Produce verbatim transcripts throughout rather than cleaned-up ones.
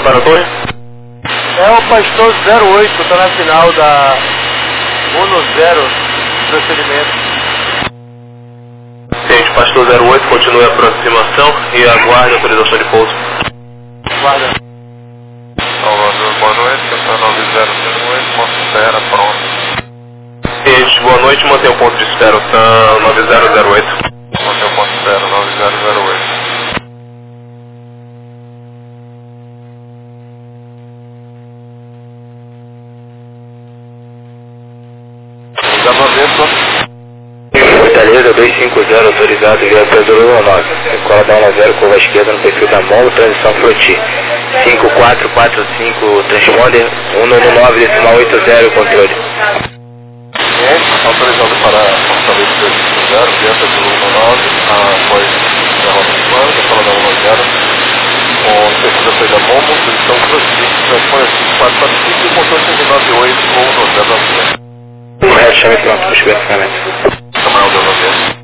para a torre? É o Pastor zero oito, está na final da Uno Zero procedimento. Ciente, Pastor zero oito, continue a aproximação e aguarde a autorização de pouso. Guarda. Salvador, boa noite, Central nove zero zero oito, ponto de espera, pronto. Ciente, boa noite, mantenha o ponto de espera, Sam nove zero zero oito. Mantenha o ponto de espera, nove zero zero oito. Fortaleza dois cinco zero, autorizado via Pedro nove. Escola da um zero, curva esquerda no perfil da mão, transição Floti. cinco quatro quatro cinco, transponder, um nove decimal oito zero, controle. Autorizado para Fortaleza dois cinco zero, via Pedro nove, após a rota de plano, Escola da um zero, com o perfil da saída Momo, transição Floti, transponder cinco quatro quatro cinco e controle cinco nove oito, um zero zero. Correto, chame pronto, puxa o versamento. Camarão deu noventa.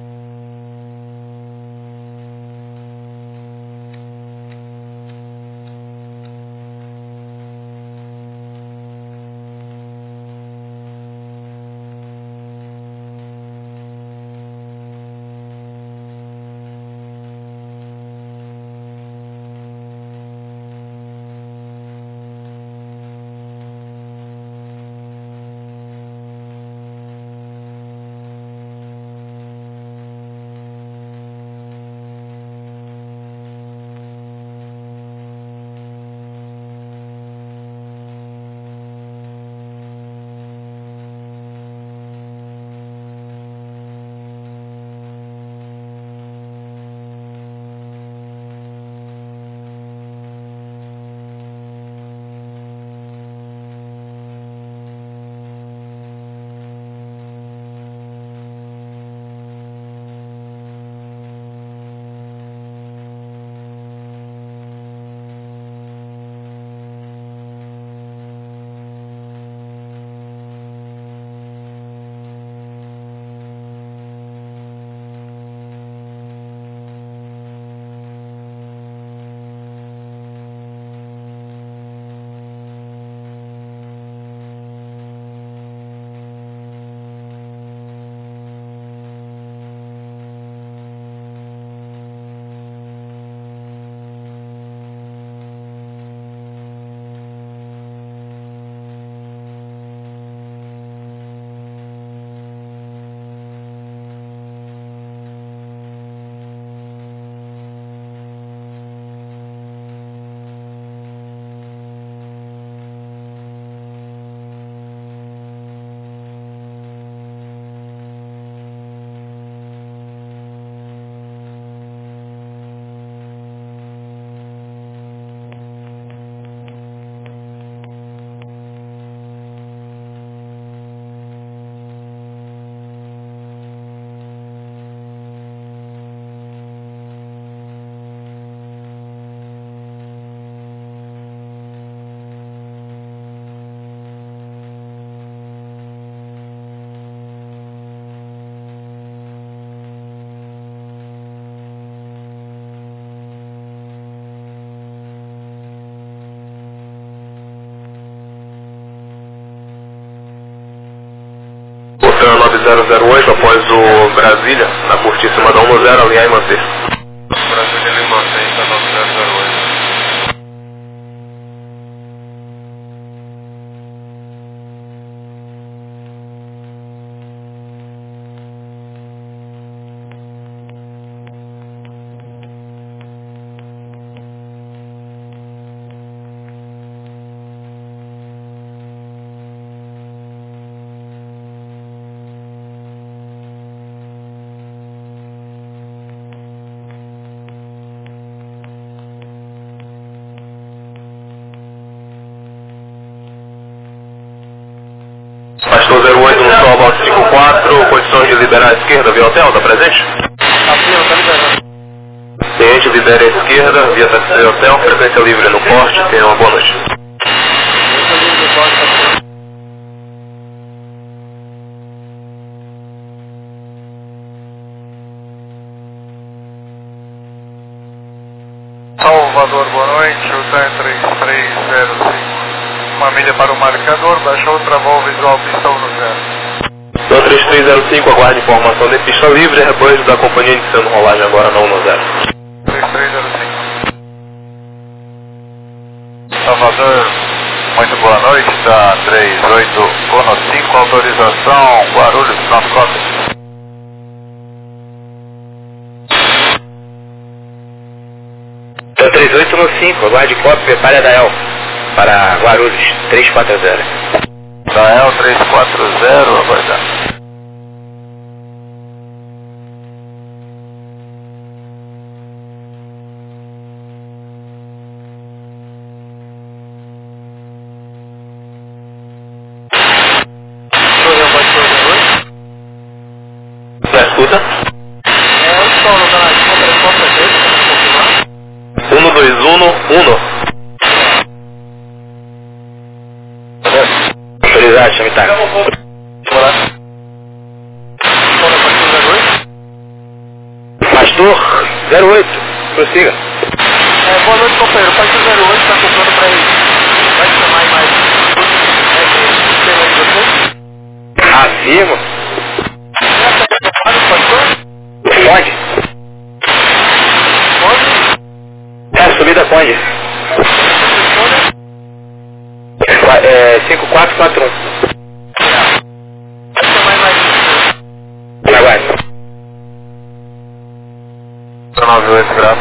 nove zero zero oito, após o Brasília, na curtíssima da um zero, alinhar e manter. Brasília ele mantém, está nove zero zero oito. Pastor zero oito, no sol Balto cinco quatro, condições de liberar a esquerda via hotel, tá presente? Tá sim, tá liberando. Ciente, libera a esquerda via taxi hotel, frequência livre no porte, tenha uma boa noite. Esse é o livro do corte, tá sim. Salve. Salvador, boa noite, o T A N três três zero cinco. Uma milha para o marcador, baixa outra vol visual, pista um no zero. T A N três três zero cinco, aguarde informação de pista livre, repouso da companhia iniciando rolagem agora na um no zero. três três zero cinco. Salvador, muito boa noite, T A N três oito um cinco, autorização, Guarulhos, front copy. T A N três oito um cinco, aguarde copy, prepare a Dael para Guarulhos, três quatro zero. Dael três quatro zero, aguardar. Já escuta? É, eu estou no canal de conta, resposta dele, para confirmar. um dois um um. Autorizado, chame tá. Pastor zero oito, prossiga. É, boa noite, companheiro. Pastor zero oito está comprando para ele. Vai chamar aí mais. É que sistema aí de você? Afirmo. Pode? É, subida pode. É, cinco quatro quatro um. Aguarde. nove oito graus.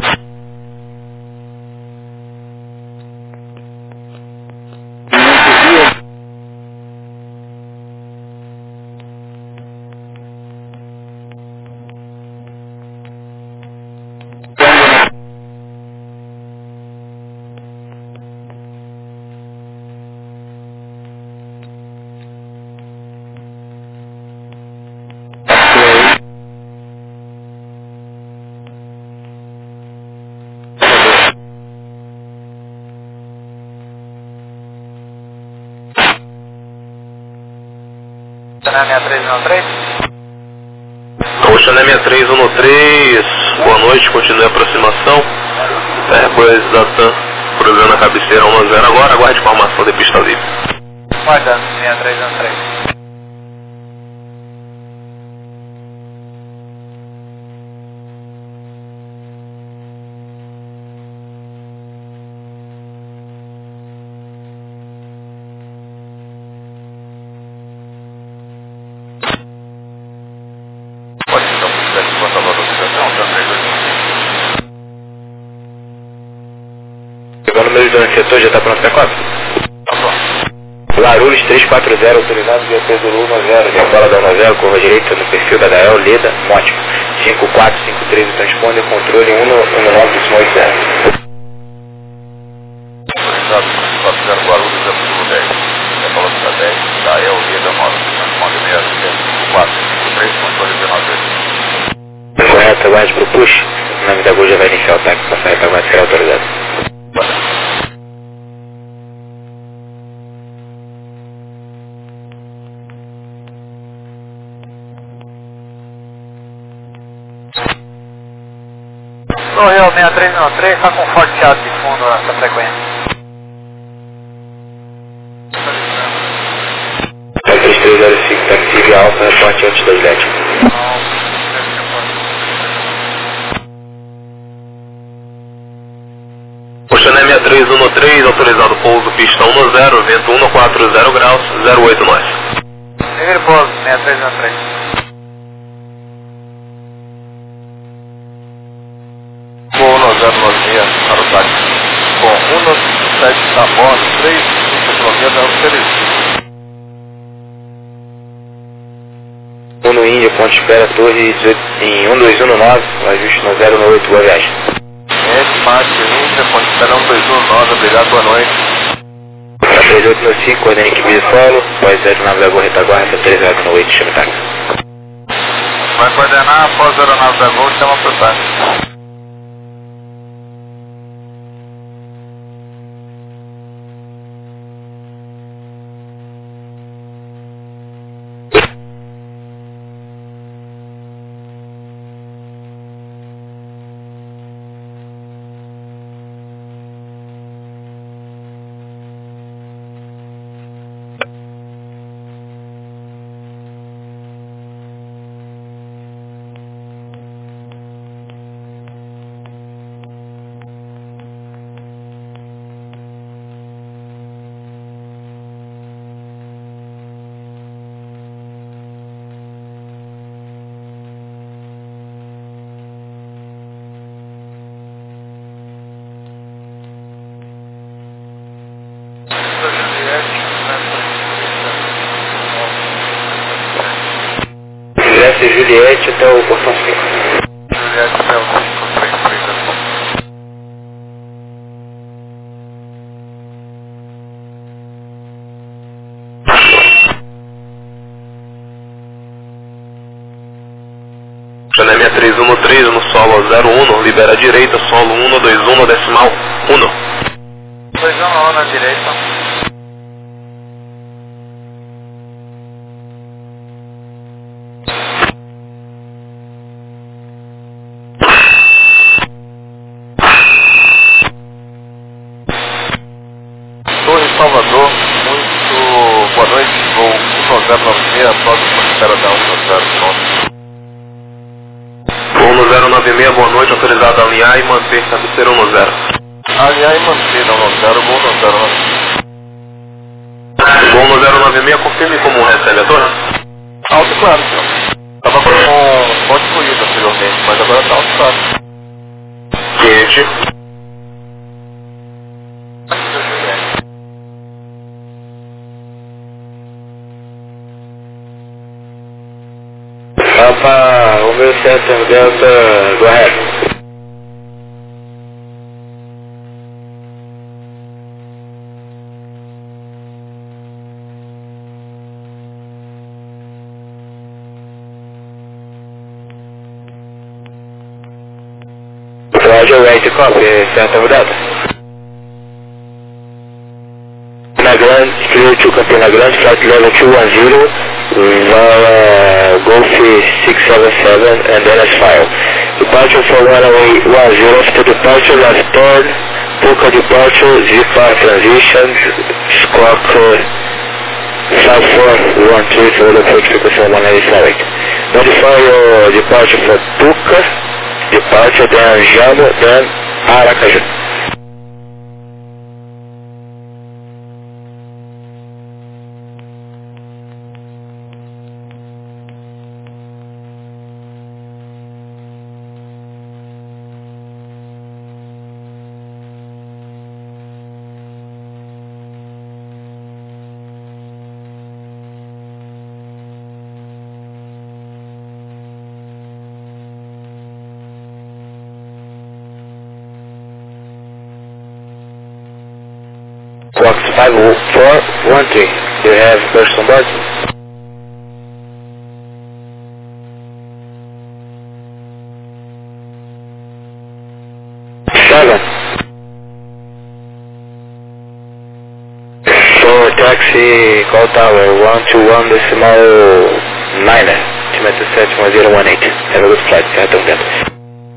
Xané seis três um três? O Xané seis três um três, boa noite, continue a aproximação. É, repouso da T A N, cruzando a cabeceira um no zero agora, aguarde informação de pista livre. Guardando, seis três um três. O número do setor já está pronto para cópia? Guarulhos três quatro zero, autorizado via Pedro um zero, via bola da um zero, curva direita no perfil da Dael, Leda, Mótico. cinco quatro cinco três, transponder, controle um nove oito zero. Autorizado quatro zero Guarulhos, é dez. É velocidade dez, Dael, Leda, Mótico, transponder seis cinco quatro cinco três, controle dezenove. Correto, aguarde para o push. O nome da Gol já vai iniciar o táxi para sair para aguarde será autorizado. Sorriu seis três um três, está com forte chiado de fundo essa frequência. três três zero cinco, táxi via alfa, reporte antes das L E D. O Xané seis três um três, autorizado pouso pista um no zero, vento um quatro zero graus, zero oito nós. Primeiro pouso, seis três um três. um no zero nove para o táxi. Com um no sete da bordo, três cinco quilômetros, é o Feliz. um no Índia, ponto espera, torre dezoito, em um dois um nove, o ajuste no zero no oito, boa viagem. S, Marte, Índia, ponto espera um dois um nove, obrigado, boa noite. três oito cinco, coordena equipe de solo, após zero nove da Gol, retaguarda, três zero no oito, chama táxi. Vai coordenar após zero nove da Gol, chama pro táxi. Desce Juliette até o portão cinco. Juliette até o cinco três três. Janemia três um no três no solo zero um, libera a direita, solo um dois um no decimal um. dois um na direita. Torre Salvador, muito boa noite, voo um zero nove seis, próximo espera da um zero nove. um no zero nove seis, boa noite, autorizado a alinhar e manter cabeceira um no zero. Alinhar e manter, não no zero, voo no zero nove seis. um no zero nove seis, confirme como recebe a torre. Alto e claro, senhor. Estava com ponte fluida anteriormente, mas agora está alto e claro. Quente. Alfa Romeo sete Delta, go ahead. Roger, ready to copy, Delta Delta. Campina Grande, clear to Campina Grande, flight level two one zero, via Golf six seven seven, and then as file. Departure for runway one zero, after departure, left turn, Puka departure, Z five transition, squawk five four one three for the approach frequency one ninety-seven. Notify your departure for Puka, departure, then Jammu, then Aracaju. Fox five four one three, do you have person on board? Seven. For taxi, call tower one two one decimal nine, altimeter set one zero one eight. Have a good flight, Delta Delta.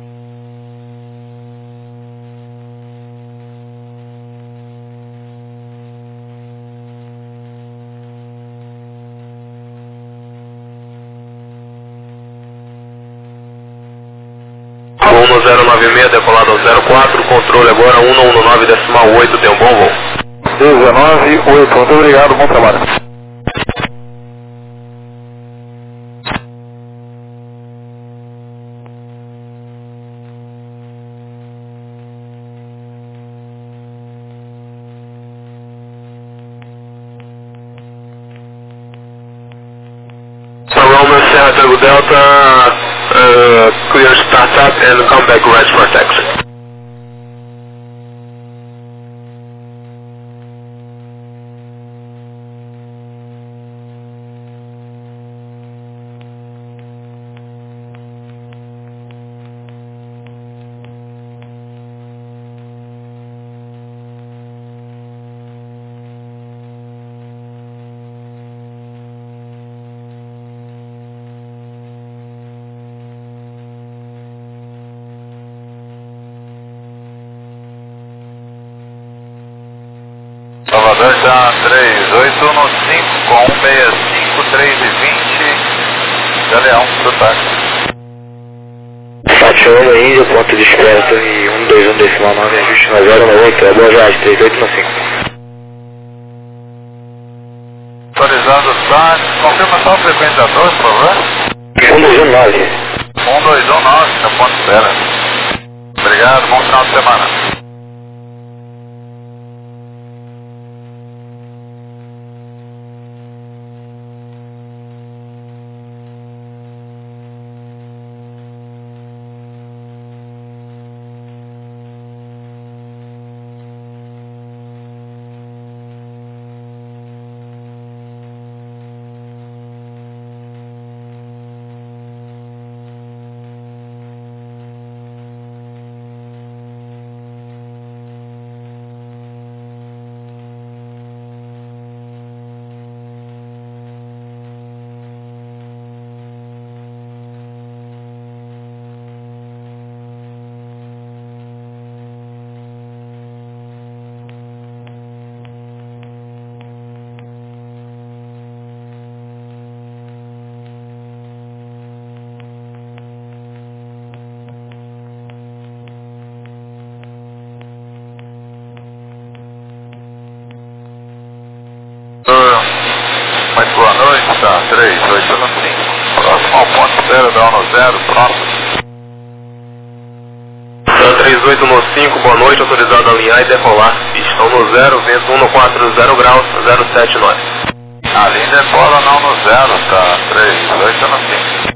um no zero nove seis, decolado ao zero quatro, controle agora um no nove decimal oito, tem um bom voo. dezenove oito, muito obrigado, bom trabalho. So Romeo Sierra Tango Delta, uh, clear startup and come back right for taxi. Salvador está três oito no cinco com um seis cinco três e vinte, Galeão, do táxi. Fatiolo Índia, ponto de espera, torre um dois um decimal nove, ajuste na zero no oito, é boa viagem, três oito no cinco. Autorizando o táxi, confirma só a frequência da torre, por favor. um dois um nove. um dois um nove, no ponto de espera. Obrigado, bom final de semana. Tá, três oito cinco. Próximo ao ponto zero, down no zero, próximo. três oito cinco, boa noite, autorizado a alinhar e decolar. Pistão no zero, vento cento e quarenta graus, zero sete nove. A linha decola não no zero, tá, três oito cinco.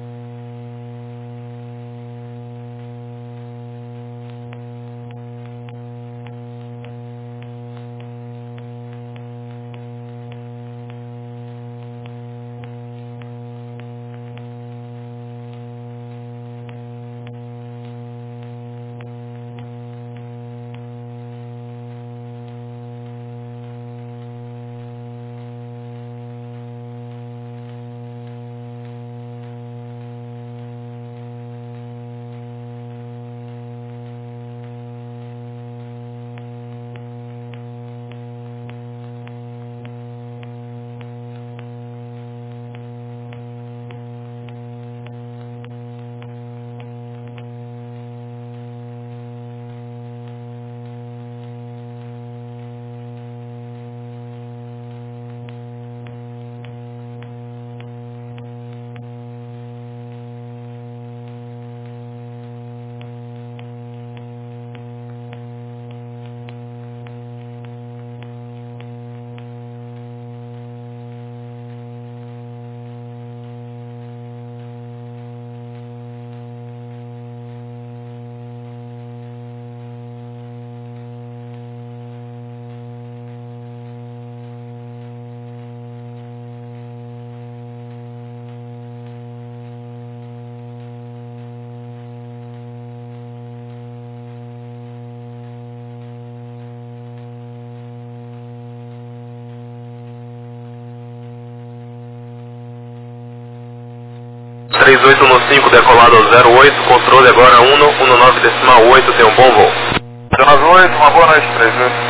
três oito cinco, decolado ao zero oito, controle agora um um nove decimal oito, tem um bom voo. nove oito, uma boa noite, três oito.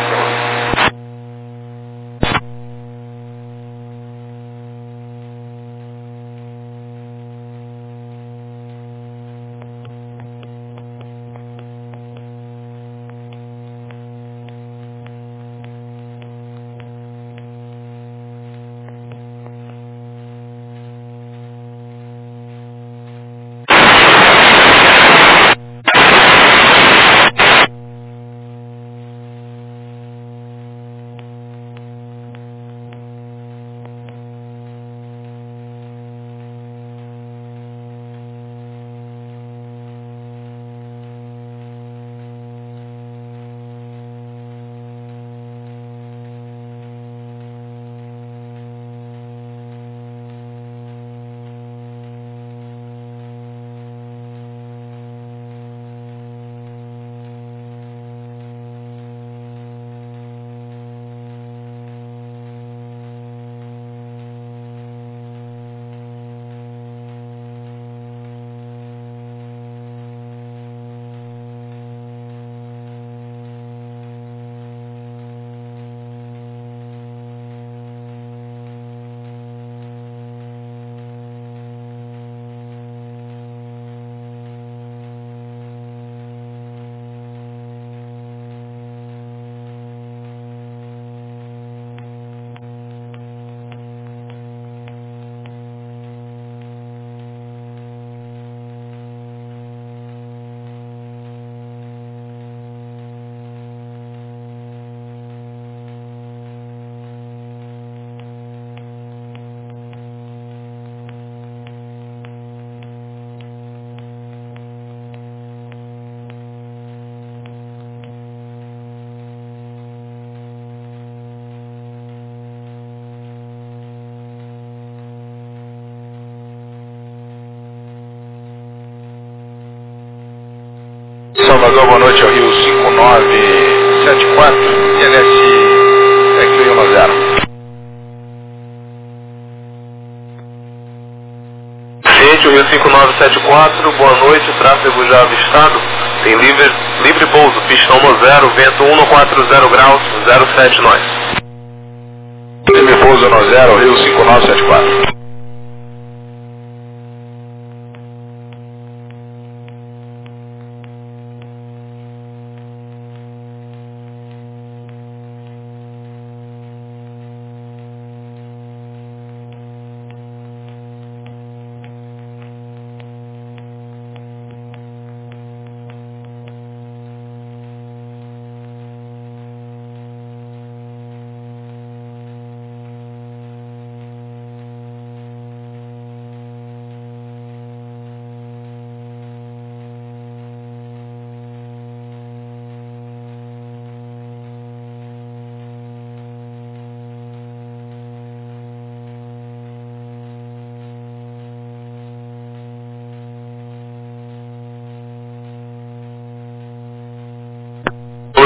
Salvador, boa noite, ao Rio cinco nove sete quatro, I N S X um um zero. Gente, o Rio cinco nove sete quatro, boa noite, tráfego já avistado, tem livre, livre pouso, pistão no zero, vento cento e quarenta graus, zero sete nós. Livre pouso no zero, Rio cinco nove sete quatro.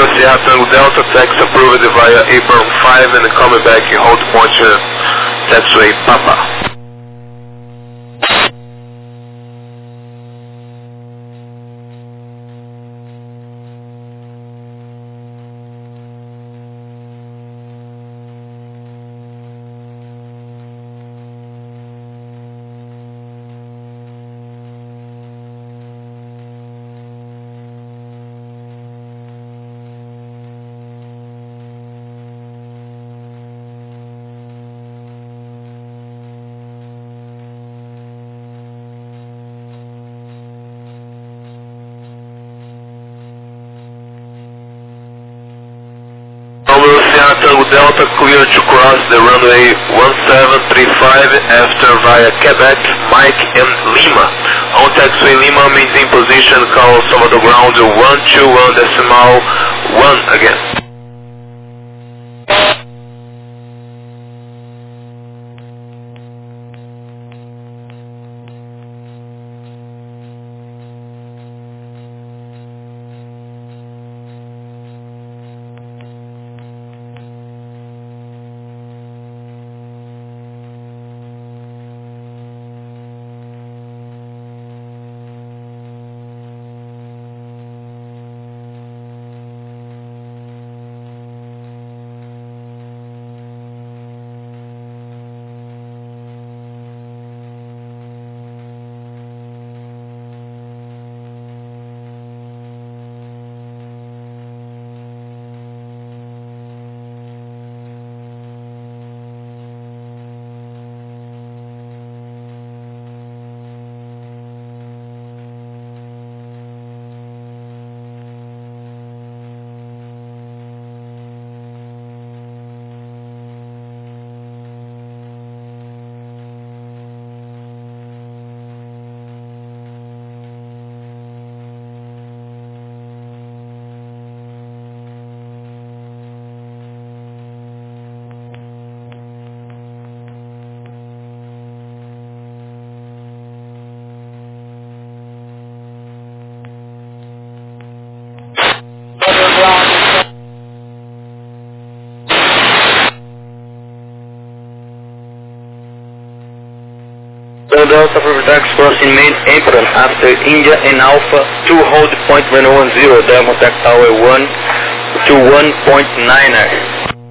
Sierra Tango Delta, taxi approved via apron five and coming back in hold point uh, taxiway Papa. Sierra Tango Delta clear to cross the runway one seven three five after via Quebec, Mike and Lima. On taxiway Lima, maintain position, call Salvador ground one two one decimal one again. Delta for taxi crossing main apron after India and Alpha two hold point one one zero, Diamond Taxi Tower one to one point nine nine.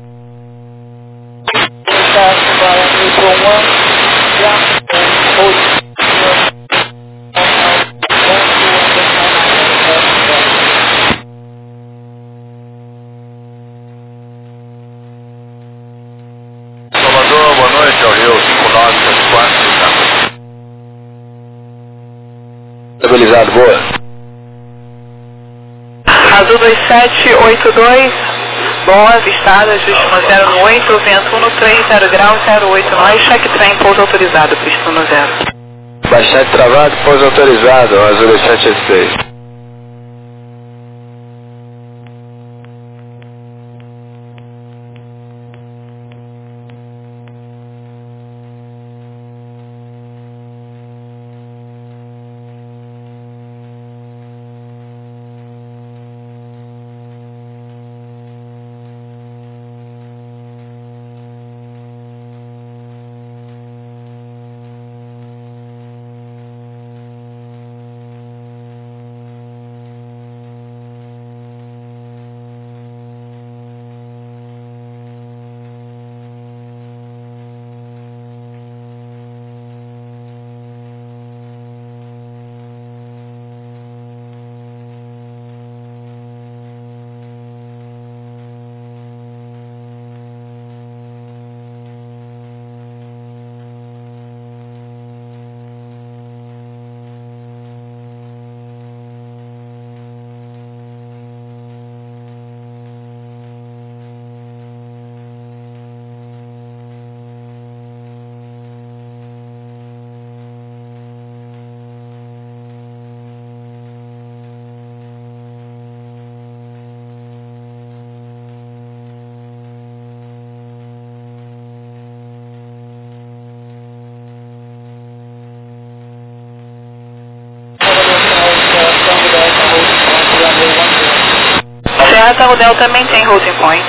Salvador, boa noite, ao Rio cinco nove sete quatro. Estabilizado, boa. Azul dois sete oito dois, bom, avistada, ajuste zero no oito, vento um no três, zero graus, zero oito nós, cheque trem, pouso autorizado, pista no zero. Baixante travado, pouso autorizado, Azul dois sete oito seis. Tango Delta, maintain holding point.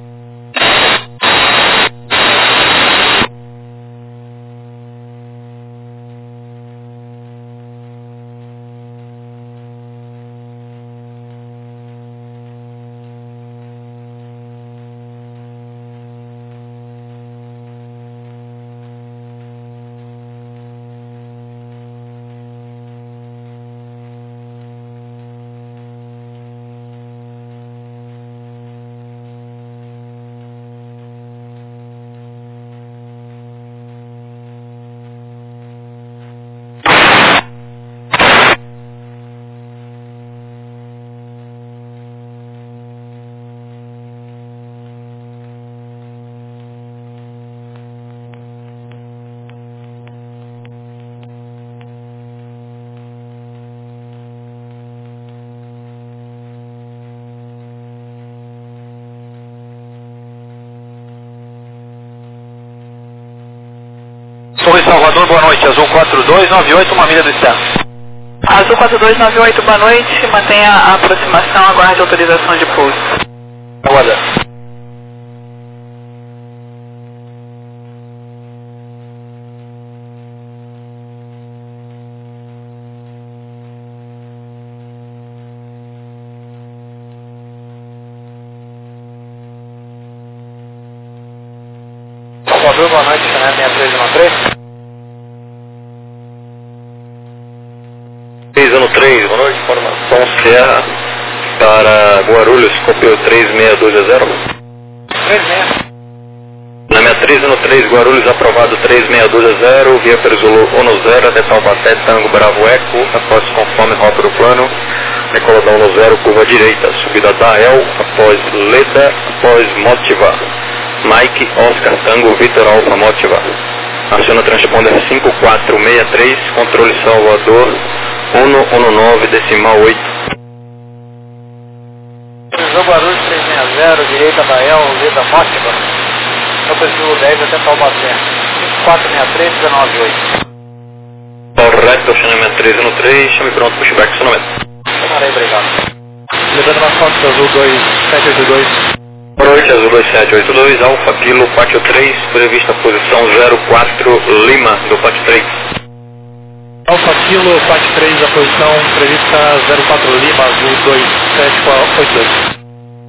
Torre Salvador, boa noite. Azul quatro dois nove oito, uma milha do externo. Azul quatro dois nove oito, boa noite. Mantenha a aproximação, aguarde autorização de pouso. Aguarda. Salvador, boa noite. Canal seis três um três. três um três, boa noite, informação Sierra para Guarulhos, copio três seis dois zero. três seis. Na minha três um três, Guarulhos, aprovado três seis dois zero, via Perzulu um zero, até Taubaté, Tango Bravo Eco, após conforme rota do plano, decolada um zero, curva direita, subida da El, após Leda, após Motiva, Mike, Oscar, Tango, Vitor Alfa, Motiva. Aciona transponder cinco quatro seis três, controle Salvador, um um nove, decimal oito. Cruzou Guarulhos três seis zero, direita da El, Leda, Motiva. No perfil dez até Taubaté. cinco quatro seis três, dezenove oito. Correto, chama três um três, chame pronto, pushback, sonomento. Chamarei, obrigado. Levando nas fotos, Azul dois sete oito dois. Boa noite, Azul dois sete oito dois, Alfa Kilo, Pátio três, prevista posição zero quatro, Lima, do Pátio três. Alfa Kilo, Pátio três, a posição prevista zero quatro Lima, Azul dois sete oito dois.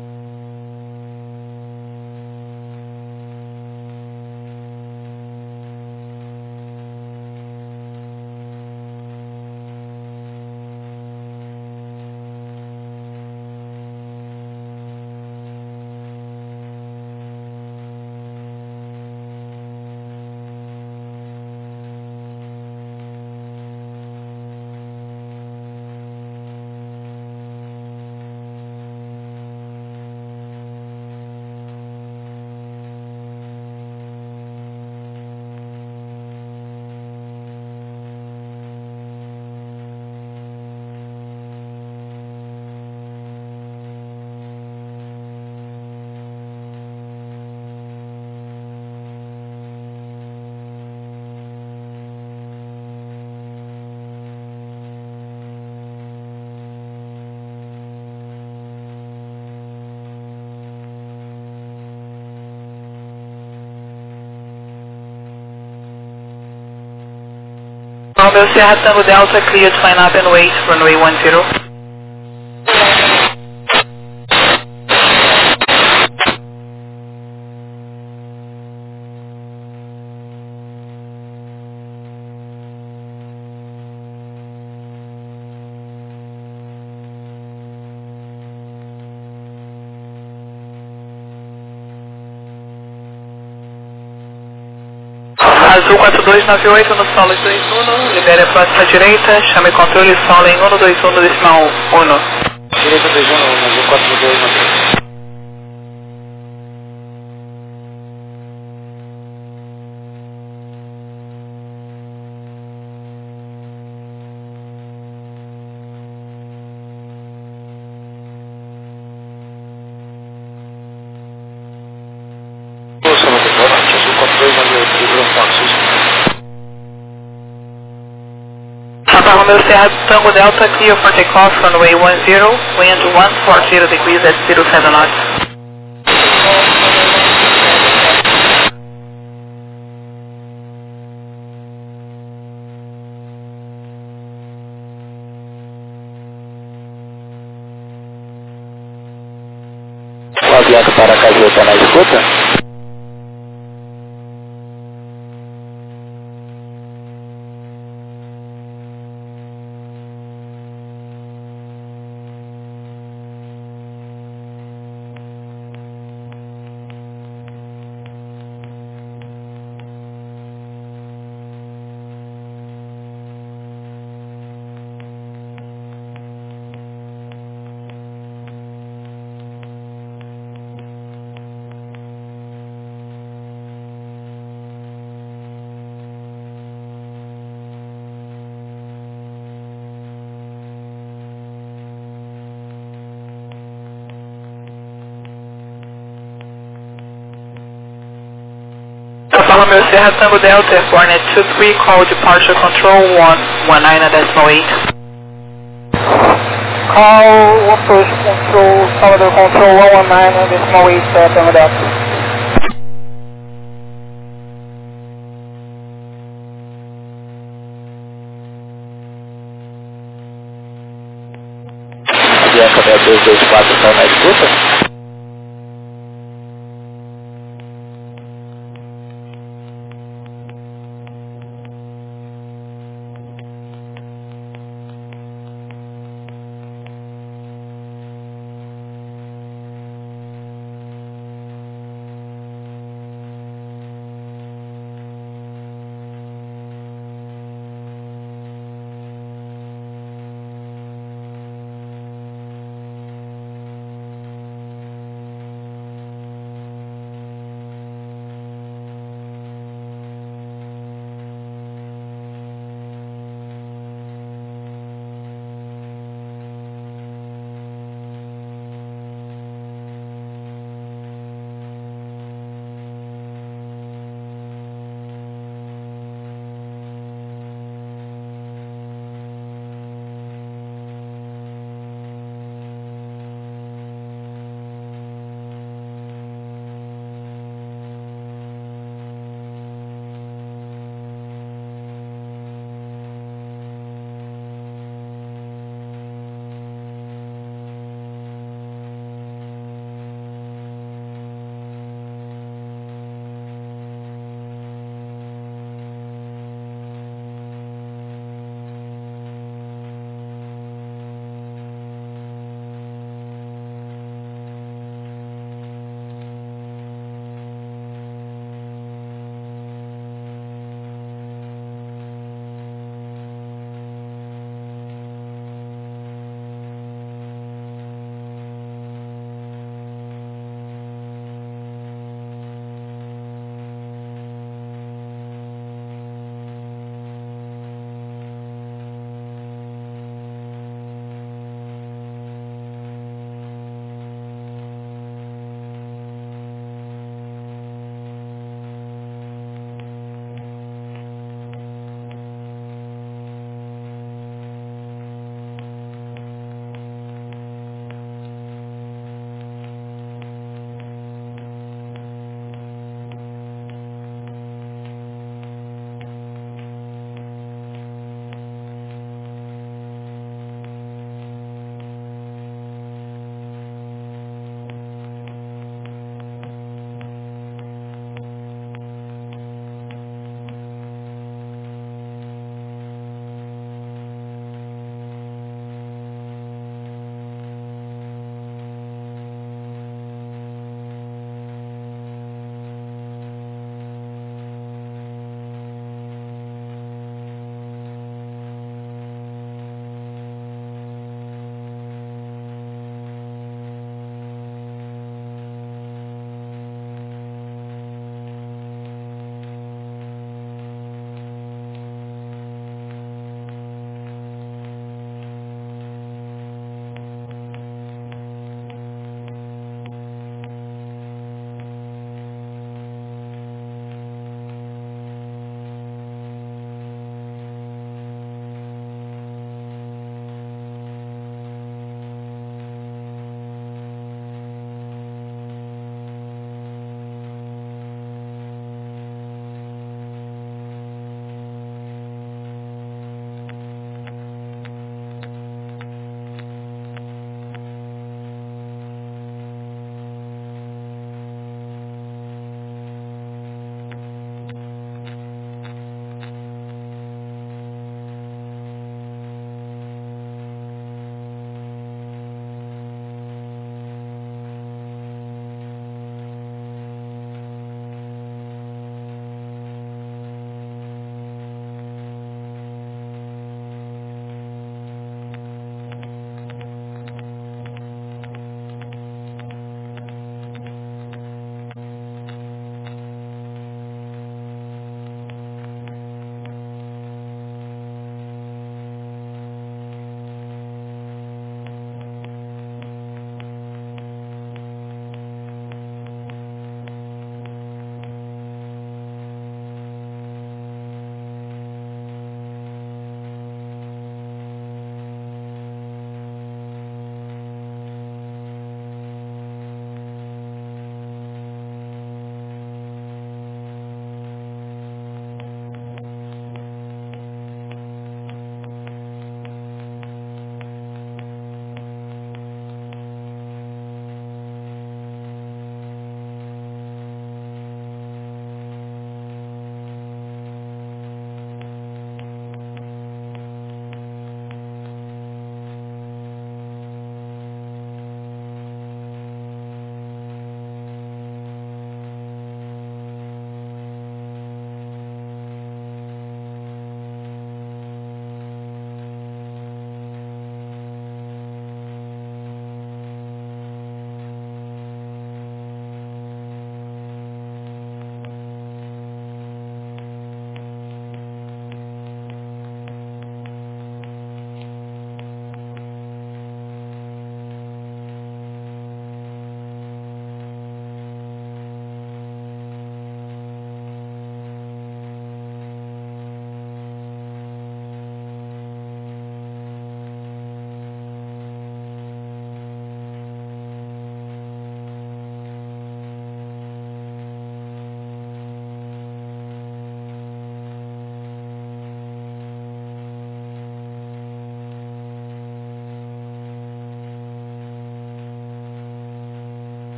Romeo Sierra Tango Delta, clear to line up and wait, runway one zero. Azul quatro dois nove oito no solo dois um, libere a próxima direita, chame controle solo em um dois um decimal um. Direita dois um, Azul quatro dois nove oito. meu Serra Tango Delta, clear for takeoff, runway one zero, wind one forty degrees at zero seven knots. O Avianca Paracaju está na escuta? Fala meu Serra Tango Delta, airborne at two three, call departure control one one nine decimal eight. Call approach control, Salvador control one one nine decimal eight, Serra Tango Delta. Avianca seis dois dois quatro está na escuta?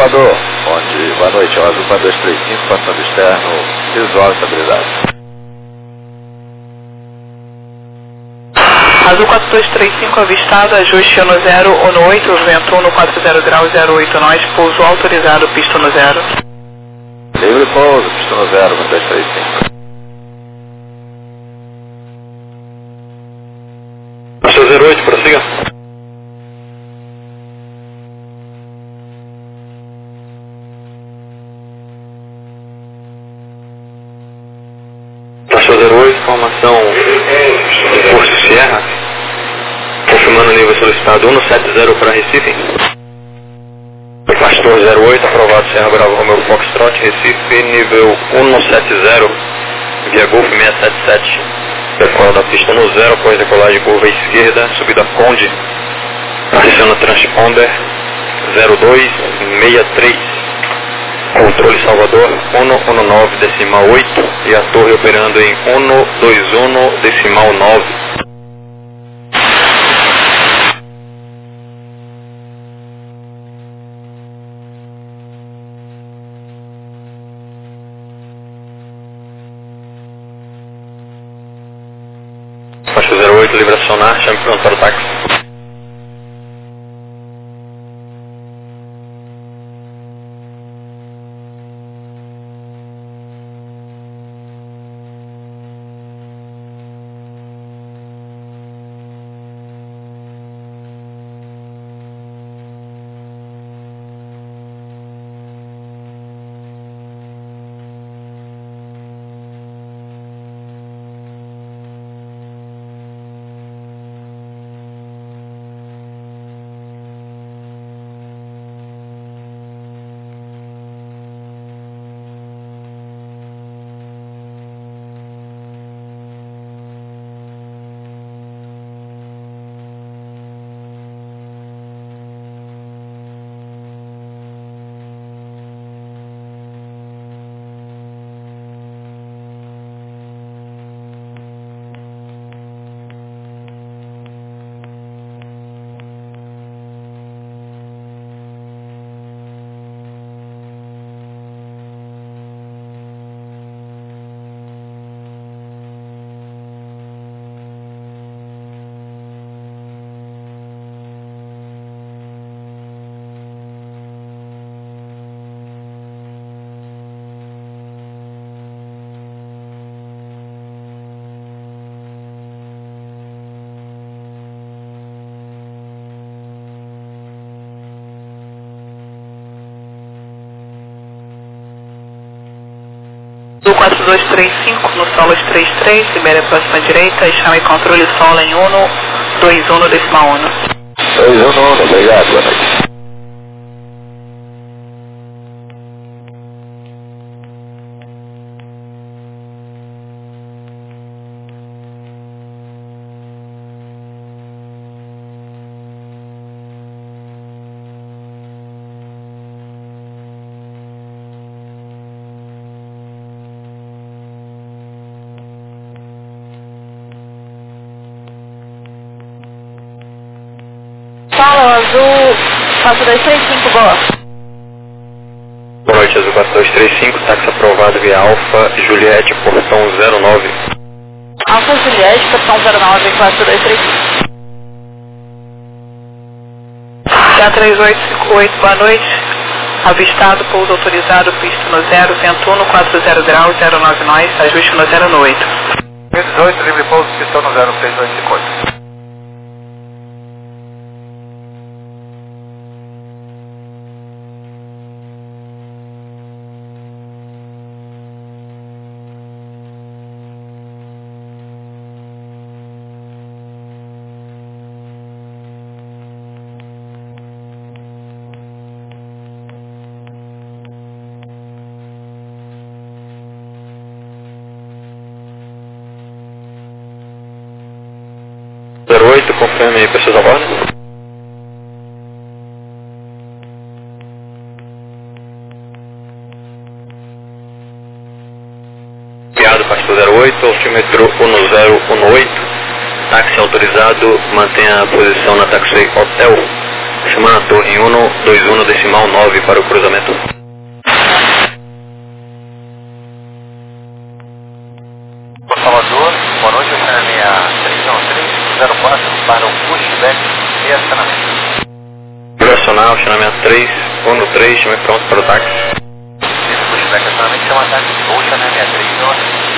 Salvador, bom dia, boa noite, Azul quatro dois três cinco, passando externo, visual e estabilidade. Azul quatro dois três cinco avistado, ajuste no zero, ONU oito, vento um no quatro zero graus, zero oito nós, pouso autorizado, pista no zero. Livre pouso, pista no zero, quatro dois três cinco. Pastor zero oito, prossiga. Pastor zero oito, formação em curso Sierra, confirmando o nível solicitado um no sete zero para Recife. Pastor zero oito, aprovado Serra Bravo Romeo Foxtrot, Recife, nível um no sete zero, via Golf seiscentos e setenta e sete. Decola da pista no zero, após decolagem curva à esquerda, subida Conde, aciona transponder zero dois seis três, controle Salvador um um nove decimal oito e a torre operando em um dois um decimal nove. Pastor zero oito, livre acionar, chame pronto para o táxi. quatro dois três cinco no Solos três três, libere a próxima direita e chame controle solo em um dois um decimal um. dois um um, obrigado, boa noite. Fala, Azul quatro dois três cinco, boa. Boa noite, Azul quatro dois três cinco, táxi aprovado via Alfa Juliette, portão zero nove. Alfa Juliette, portão zero nove, quatro dois três cinco. Já três oito cinco oito, boa noite. Avistado, pouso autorizado, pista no zero, vento um no quatro zero graus, zero nove nós, ajuste no zero no oito. dezoito, livre pouso, pistão no zero seis dois cinco oito. zero oito, confirme pessoas a bordo. Piado, pastor zero oito, altímetro um zero um oito, táxi autorizado, mantenha a posição na taxi Hotel, Chamando a torre um dois um decimal nove para o cruzamento. Salvador, boa noite, eu chamo a três um três zero quatro para o pushback e acionamento. Nacional, chamamento três um três, chame pronto para o táxi. Esse pushback e acionamento chama táxi ou chame a três um três.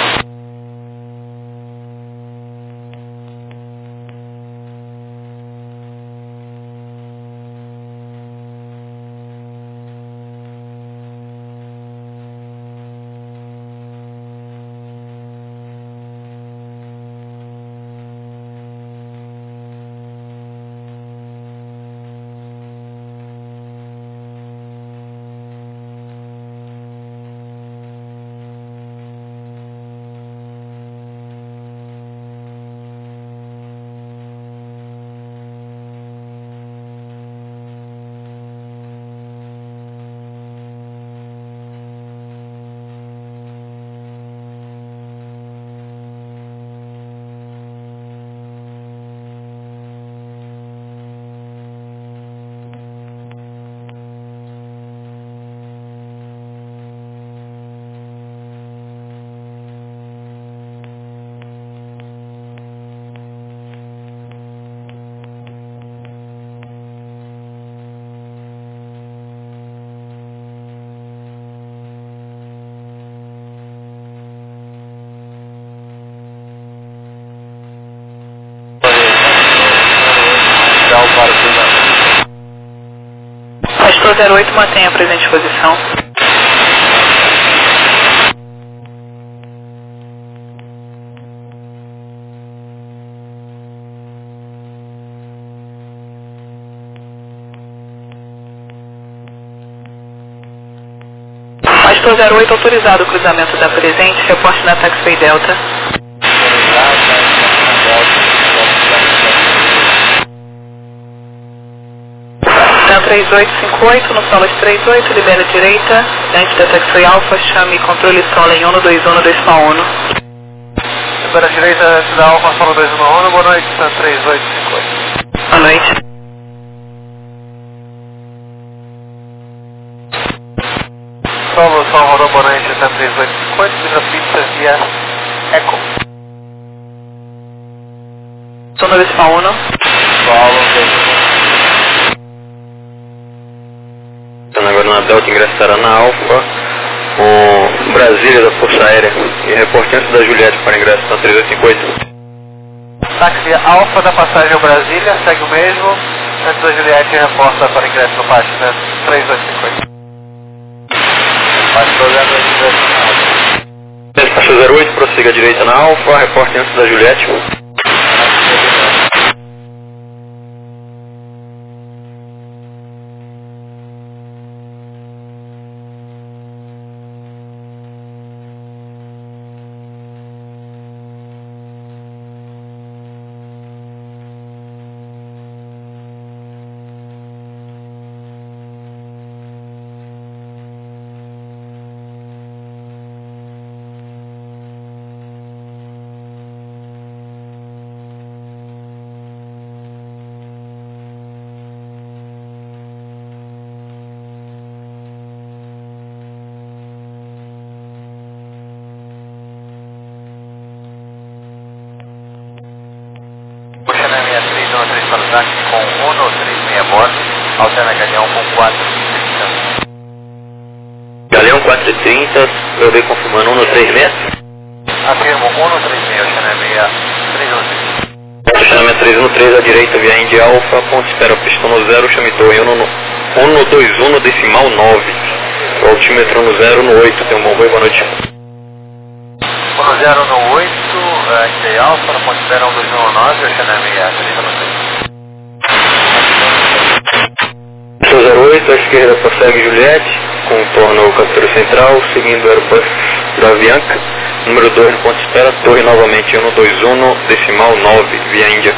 Pastor zero oito, mantenha a presente posição. Pastor zero oito, autorizado o cruzamento da presente, reporte na Taxway Delta. três oito cinco oito, no Solas três oito, libera a direita, diante da Taxway Alpha, chame controle solo em um dois um decimal um. Libera a direita da Alpha, solo dois um um, boa noite, três oito cinco oito. Boa noite. Solo, Salvador, boa noite, três oito cinco oito, livra pizza via Echo. Sono decimal um. Solo, dois um um. Agora na Delta ingressará na Alfa, o Brasília da Força Aérea e reporte antes da Juliette para ingresso na três oito cinco oito. Táxi Alfa da passagem ao Brasília, segue o mesmo, antes da Juliette reporta para ingresso no pátio, né? três oito cinco oito. Pastor zero oito. Pastor zero oito, prossiga à direita na Alfa, reporte antes da Juliette. Para o táxi com um três seis bordo, alterna Galeão com quatro trinta. Galeão quatro trinta, eu dei confirmando um três seis. Afirmo um três seis, Oceanemia três um três. Oceanemia três um três à direita via Indy Alpha, ponto espera pistão no zero, chame torre um dois um decimal nove. O altímetro no zero no oito, tem um bom boi, boa noite. um zero no oito, Indy Alpha, ponto espera um dois um nove, Oceanemia três um três. zero oito, à esquerda prossegue Juliette, contorno o captura central, seguindo o aeroporto da Avianca. Número dois no ponto de espera, torre novamente um dois um decimal nove, via Índia.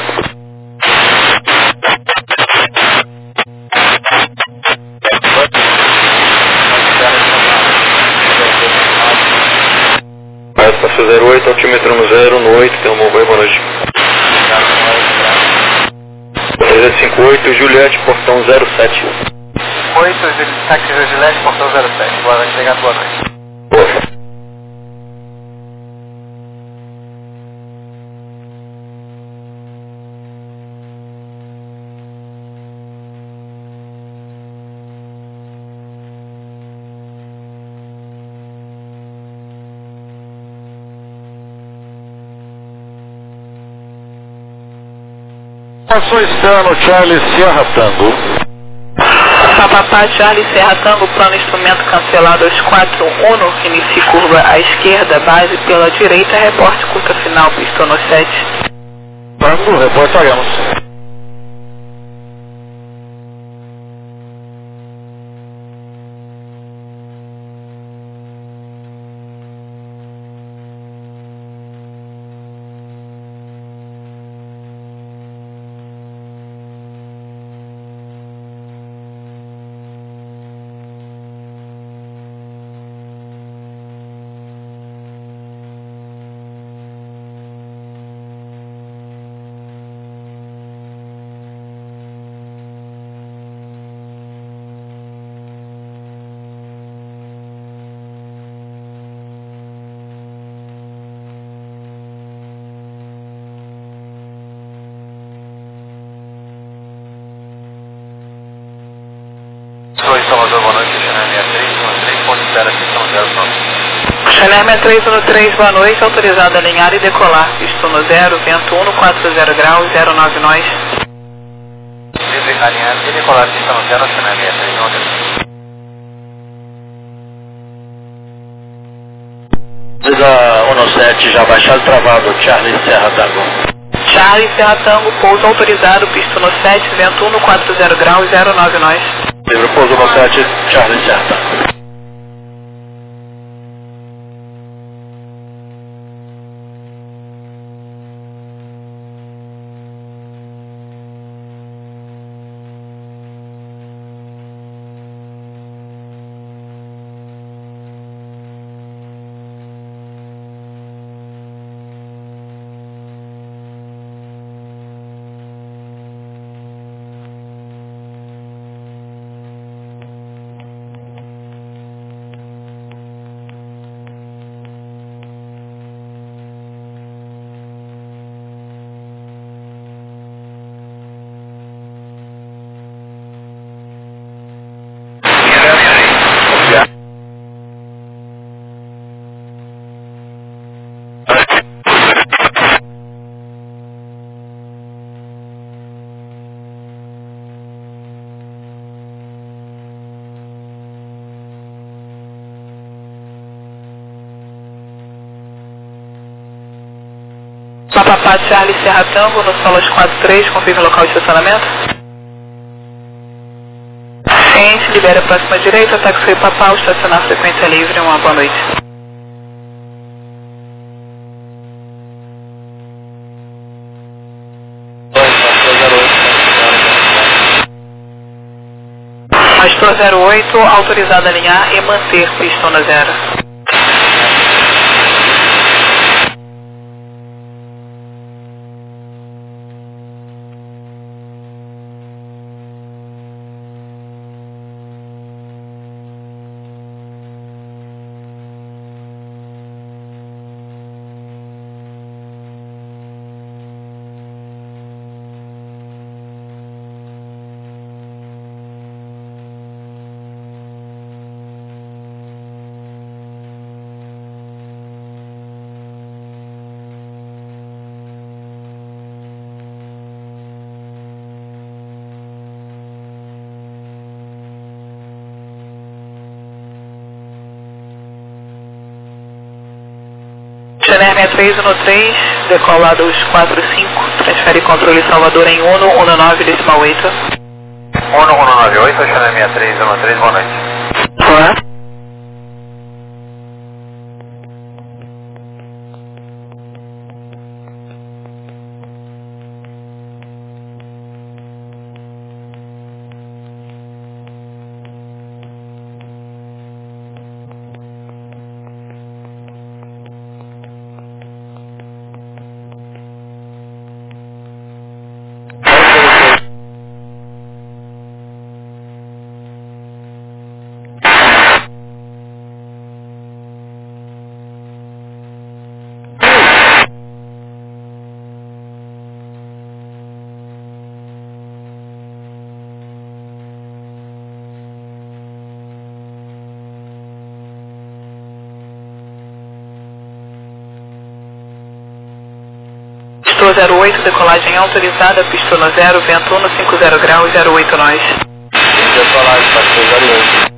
Passou zero oito, altímetro no zero no oito, tem um bom boi, boa noite. zero cinco oito, Juliette, portão zero sete. oito, táxi Juliette, portão zero sete. Boa noite, obrigado, boa noite. Boa. Passou externo, Charlie Sierra Tango. Papapá, Charlie Serra Tango, plano instrumento cancelado aos quatro, Uno, inicie curva à esquerda, base pela direita, reporte curta final, pistão no sete. Tango, reportaremos. Oi, Salvador, boa noite, Chanel sessenta e três, um três, ponto zero, pistão zero nove. Chanel sessenta e três, um três, boa noite, autorizado a alinhar e decolar, pistão no zero, vento um, quatro zero graus, zero nove nós. Livre, alinhar e decolar, pistão no zero, Chanel sessenta e três, um três. Diga Uno sete, já baixado travado, Charlie Serra Tango. Charlie Serra Tango, pouso autorizado, pistão no sete, vento um, quatro zero graus, zero nove nós. Livre, pouso Uno sete, Charlie Serra Tango. Papapá, Charlie Serra Tango, no solo quatro três, confirme o local de estacionamento. Ciente, libere a próxima direita, táxi Papá, estacionar frequência livre, uma boa noite. Mastor zero oito, autorizado a alinhar e manter pistão no zero. Chanel sessenta e três, Uno três, decolado os quatro cinco, transfere controle Salvador em Uno, Uno nove, decimal oito. Uno, Uno nove oito, Chanel sessenta e três, Uno três, boa noite. Boa. zero oito, decolagem autorizada, pista no zero, vento um, cinquenta graus, zero oito nós. Decolagem, pastor zero oito.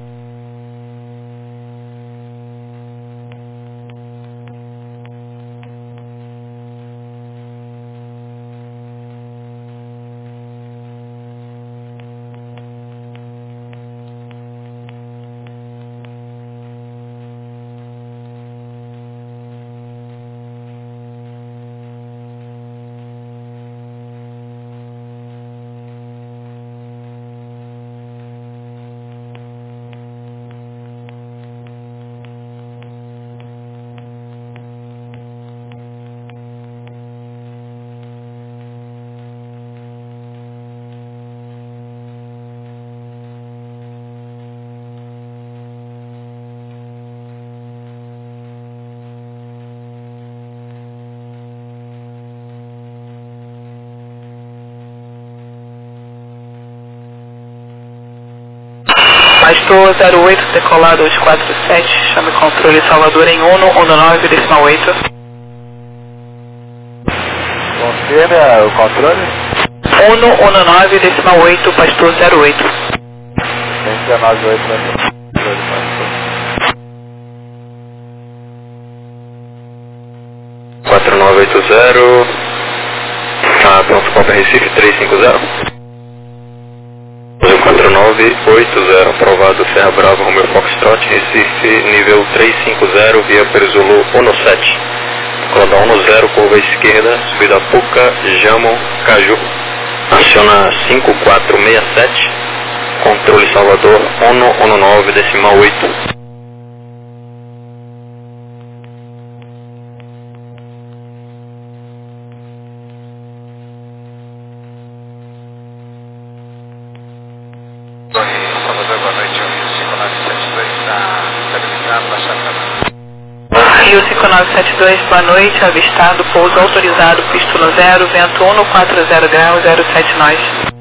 Pastor zero oito, decolado dois quatro sete, chame controle Salvador em um, um nove, decimal oito. Confirme o controle. um, um nove, decimal oito, pastor zero oito. cento e dezenove, oito, quatro nove oito zero, ah, pronto, Copa Recife três cinco zero. quatro nove oito zero, aprovado Serra Brava, Romeo Foxtrot, Recife, nível três cinco zero, via Perizulu um sete. Coloda um zero, curva esquerda, subida Puca, Jamo, Caju. Aciona cinco quatro seis sete, controle Salvador um um nove, decimal oito. Salvador, boa noite, o Rio cinco nove sete dois está estabilizado, baixado para Rio cinco nove sete dois, boa noite, avistado, pouso autorizado, pista no zero, vento um, quatro zero graus, zero sete nós.